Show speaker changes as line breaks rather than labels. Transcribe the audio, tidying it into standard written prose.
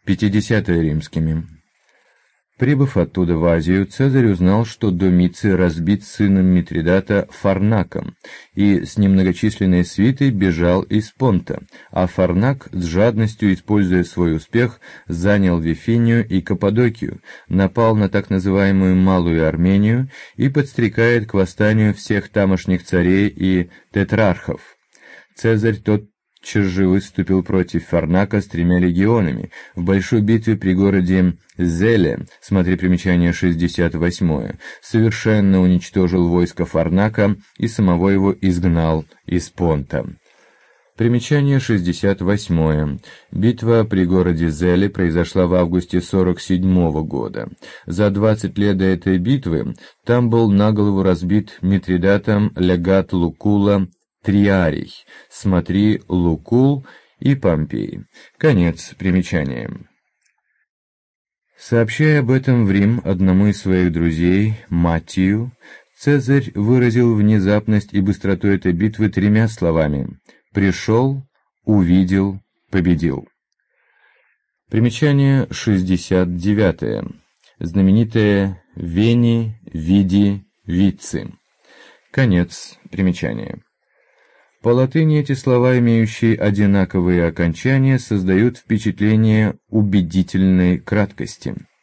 50-е римскими. Прибыв оттуда в Азию, Цезарь узнал, что Домиций разбит сыном Митридата Фарнаком, и с немногочисленной свитой бежал из Понта, а Фарнак, с жадностью используя свой успех, занял Вифинию и Каппадокию, напал на так называемую Малую Армению и подстрекает к восстанию всех тамошних царей и тетрархов. Цезарь тотчас же выступил против Фарнака с 3 легионами в большой битве при городе Зеле, смотри примечание 68, совершенно уничтожил войско Фарнака и самого его изгнал из Понта. Примечание 68. Битва при городе Зеле произошла в августе 47 года. За 20 лет до этой битвы там был наголову разбит Митридатом легат Лукула Триарий, смотри Лукул и Помпей. Конец примечания. Сообщая об этом в Рим одному из своих друзей, Маттию, Цезарь выразил внезапность и быстроту этой битвы 3 словами: «Пришел, увидел, победил». Примечание 69. Знаменитое «Вени, види, вици». Конец примечания. По латыни эти слова, имеющие одинаковые окончания, создают впечатление убедительной краткости.